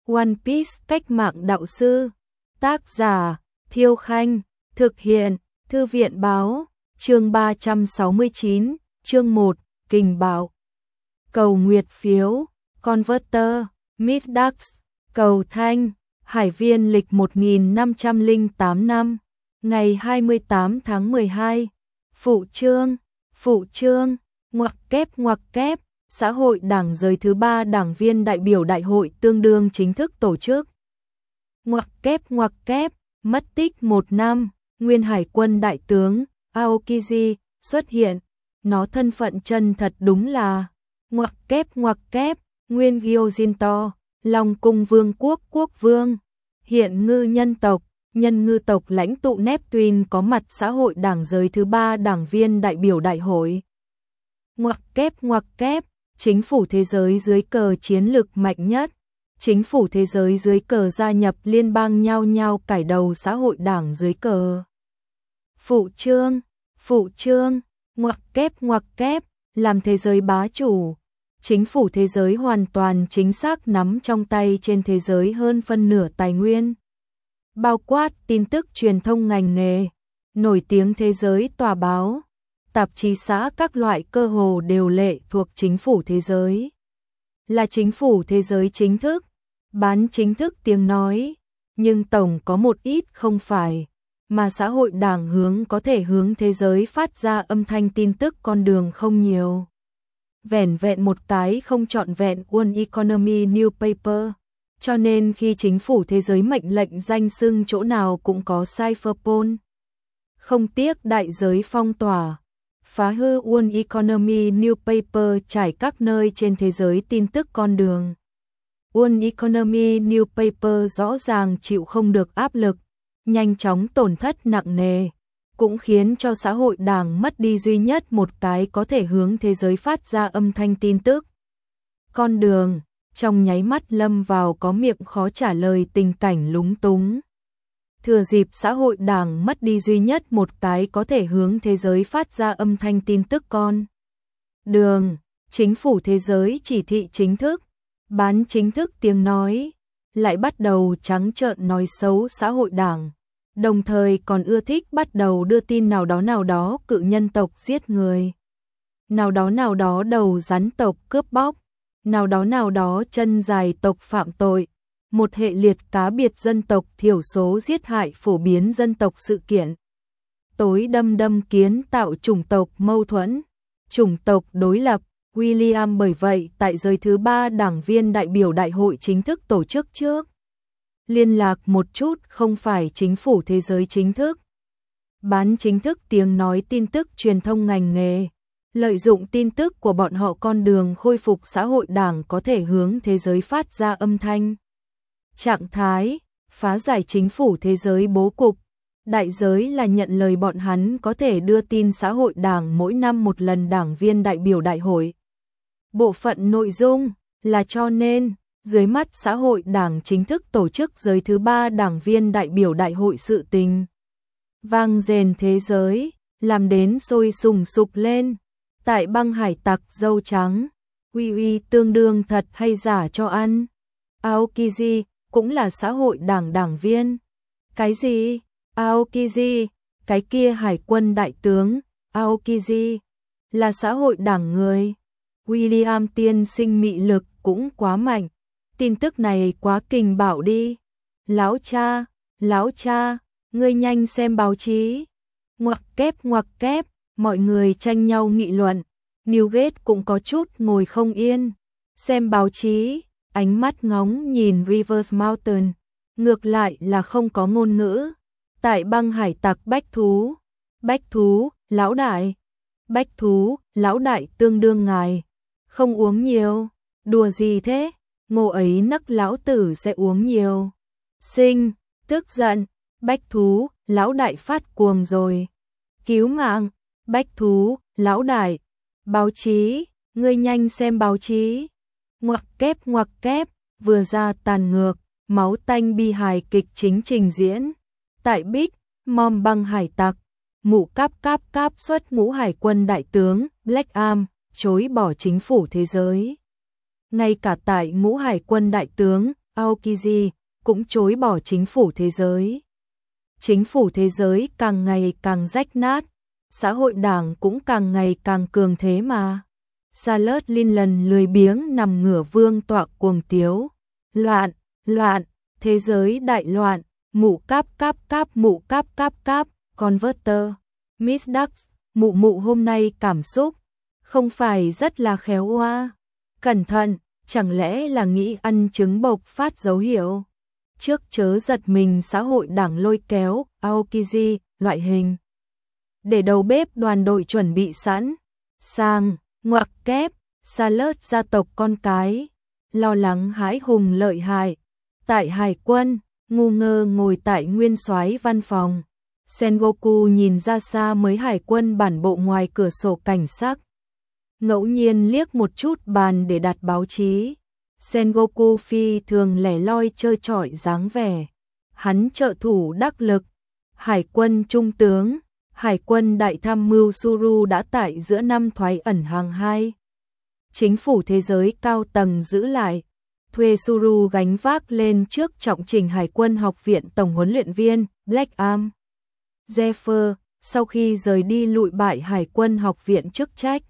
One Piece cách mạng đạo sư. Tác giả Thiêu Khanh. Thực hiện Thư viện Báo. Chương 369, chương 1, Kình Bạo. Cầu nguyệt phiếu, Converter, Midax, cầu thanh, Hải Viên lịch 1508 năm, ngày 28 tháng 12. Phụ trương, ngoặc kép, xã hội đảng giới thứ 3 đảng viên đại biểu đại hội tương đương chính thức tổ chức. Ngoặc kép, mất tích 1 năm, nguyên hải quân đại tướng Aokiji xuất hiện, nó thân phận chân thật đúng là ngoặc kép, nguyên Gyojinto, Long cung vương quốc quốc vương, hiện ngư nhân ngư tộc lãnh tụ Neptune có mặt xã hội đảng giới thứ 3 đảng viên đại biểu đại hội. Ngoặc kép, chính phủ thế giới dưới cờ chiến lực mạnh nhất, chính phủ thế giới dưới cờ gia nhập liên bang nhau cải đầu xã hội đảng dưới cờ. Phụ trương, ngoặc kép, làm thế giới bá chủ. Chính phủ thế giới hoàn toàn chính xác nắm trong tay trên thế giới hơn phân nửa tài nguyên, bao quát tin tức truyền thông ngành nghề, nổi tiếng thế giới tòa báo, tạp chí xã các loại cơ hồ đều lệ thuộc chính phủ thế giới. Là chính phủ thế giới chính thức, bán chính thức tiếng nói, nhưng tổng có một ít không phải, mà xã hội đảng hướng có thể hướng thế giới phát ra âm thanh tin tức con đường không nhiều. Vẻn vẹn một cái không trọn vẹn One Economy Newspaper, cho nên khi chính phủ thế giới mệnh lệnh danh xưng chỗ nào cũng có cypherpol, không tiếc đại giới phong tỏa, phá hư One Economy Newspaper trải các nơi trên thế giới tin tức con đường. One Economy Newspaper rõ ràng chịu không được áp lực, nhanh chóng tổn thất nặng nề, cũng khiến cho xã hội đảng mất đi duy nhất một cái có thể hướng thế giới phát ra âm thanh tin tức con đường, trong nháy mắt lâm vào có miệng khó trả lời tình cảnh lúng túng. Thừa dịp xã hội đảng mất đi duy nhất một cái có thể hướng thế giới phát ra âm thanh tin tức con đường, chính phủ thế giới chỉ thị chính thức, bán chính thức tiếng nói, lại bắt đầu trắng trợn nói xấu xã hội đảng, đồng thời còn ưa thích bắt đầu đưa tin nào đó cự nhân tộc giết người, nào đó đầu rắn tộc cướp bóc, nào đó chân dài tộc phạm tội, một hệ liệt cá biệt dân tộc thiểu số giết hại phổ biến dân tộc sự kiện. Tối đâm kiến tạo chủng tộc mâu thuẫn, chủng tộc đối lập. William bởi vậy tại giới thứ 3 đảng viên đại biểu đại hội chính thức tổ chức trước. Liên lạc một chút không phải chính phủ thế giới chính thức. Bán chính thức tiếng nói tin tức truyền thông ngành nghề. Lợi dụng tin tức của bọn họ con đường khôi phục xã hội đảng có thể hướng thế giới phát ra âm thanh. Trạng thái, phá giải chính phủ thế giới bố cục. Đại giới là nhận lời bọn hắn có thể đưa tin xã hội đảng mỗi năm một lần đảng viên đại biểu đại hội. Bộ phận nội dung là cho nên, dưới mắt xã hội đảng chính thức tổ chức giới thứ 3 đảng viên đại biểu đại hội sự tình. Vang rền thế giới, làm đến sôi sùng sục lên. Tại băng hải tặc dâu trắng, uy tương đương thật hay giả cho ăn. Aokiji cũng là xã hội đảng đảng viên. Cái gì? Aokiji, cái kia hải quân đại tướng, Aokiji, là xã hội đảng người. William tiên sinh mị lực cũng quá mạnh, tin tức này quá kình bạo đi. Lão cha, ngươi nhanh xem báo chí. Ngoặc kép, mọi người tranh nhau nghị luận, Newgate cũng có chút ngồi không yên. Xem báo chí, ánh mắt ngóng nhìn Rivers Mountain, ngược lại là không có ngôn ngữ. Tại băng hải tặc bách thú, lão đại tương đương ngài. Không uống nhiều, đùa gì thế, ngô ấy nấc lão tử sẽ uống nhiều. Tức giận, bách thú, lão đại phát cuồng rồi. Cứu mạng, bách thú, lão đại. Báo chí, ngươi nhanh xem báo chí. Ngoặc kép, vừa ra tàn ngược, máu tanh bi hài kịch chính trình diễn. Tại Big Mom băng hải tặc, mụ cáp xuất ngũ hải quân đại tướng Black Arm chối bỏ chính phủ thế giới. Ngay cả tại ngũ hải quân đại tướng Aokiji, cũng chối bỏ chính phủ thế giới. Chính phủ thế giới càng ngày càng rách nát, xã hội đảng cũng càng ngày càng cường thế mà. Charles Lindland lười biếng nằm ngửa vương tọa cuồng tiếu. Loạn, loạn, thế giới đại loạn, mụ cáp cáp cáp mụ cáp cáp cáp, converter, Miss Ducks, mụ mụ hôm nay cảm xúc, không phải rất là khéo hoa. Cẩn thận, chẳng lẽ là nghĩ ăn trứng bộc phát dấu hiệu. Trước chớ giật mình xã hội đảng lôi kéo, Aokiji, loại hình. Để đầu bếp đoàn đội chuẩn bị sẵn. Sang, ngoặc kép, Charles gia tộc con cái. Lo lắng hãi hùng lợi hại. Tại hải quân, ngu ngơ ngồi tại nguyên soái văn phòng. Sengoku nhìn ra xa mới hải quân bản bộ ngoài cửa sổ cảnh sắc. Ngẫu nhiên liếc một chút bàn để đặt báo chí. Sengoku phi thường lẻ loi trơ trọi dáng vẻ. Hắn trợ thủ đắc lực. Hải quân trung tướng, hải quân đại tham mưu Suru đã tại giữa năm thoái ẩn hàng 2. Chính phủ thế giới cao tầng giữ lại. Thuê Suru gánh vác lên trước trọng trình hải quân học viện tổng huấn luyện viên Black Arm. Zephyr, sau khi rời đi lụi bại hải quân học viện chức trách.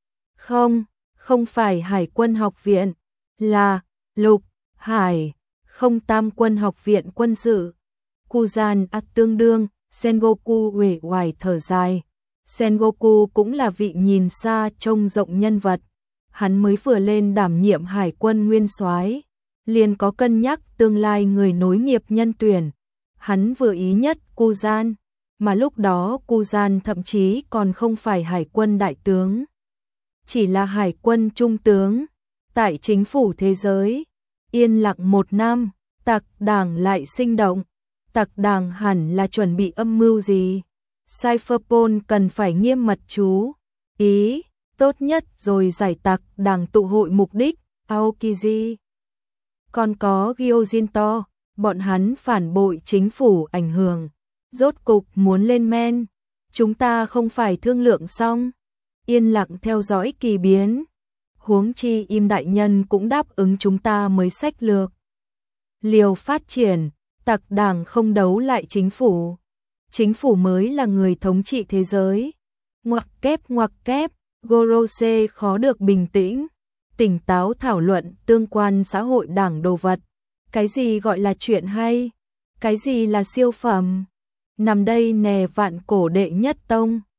Không phải hải quân học viện, là lục, hải, không tam quân học viện quân sự. Kuzan tương đương, Sengoku uể oải thở dài. Sengoku cũng là vị nhìn xa trông rộng nhân vật. Hắn mới vừa lên đảm nhiệm hải quân nguyên soái, liền có cân nhắc tương lai người nối nghiệp nhân tuyển. Hắn vừa ý nhất Kuzan, mà lúc đó Kuzan thậm chí còn không phải hải quân đại tướng, chỉ là hải quân trung tướng. Tại chính phủ thế giới, yên lặng 1 năm, tặc đảng lại sinh động. Tặc đảng hẳn là chuẩn bị âm mưu gì? Cypherpol cần phải nghiêm mật chú ý, tốt nhất rồi giải tặc đảng tụ hội mục đích, Aokiji. Còn có Gyojinto, bọn hắn phản bội chính phủ ảnh hưởng, rốt cục muốn lên men. Chúng ta không phải thương lượng xong, yên lặng theo dõi kỳ biến. Huống chi Im đại nhân cũng đáp ứng chúng ta mới sách lược. Liều phát triển, tặc đảng không đấu lại chính phủ. Chính phủ mới là người thống trị thế giới. Ngoặc kép, Gorose khó được bình tĩnh, tỉnh táo thảo luận tương quan xã hội đảng đồ vật. Cái gì gọi là chuyện hay? Cái gì là siêu phẩm? Nằm đây nè vạn cổ đệ nhất tông.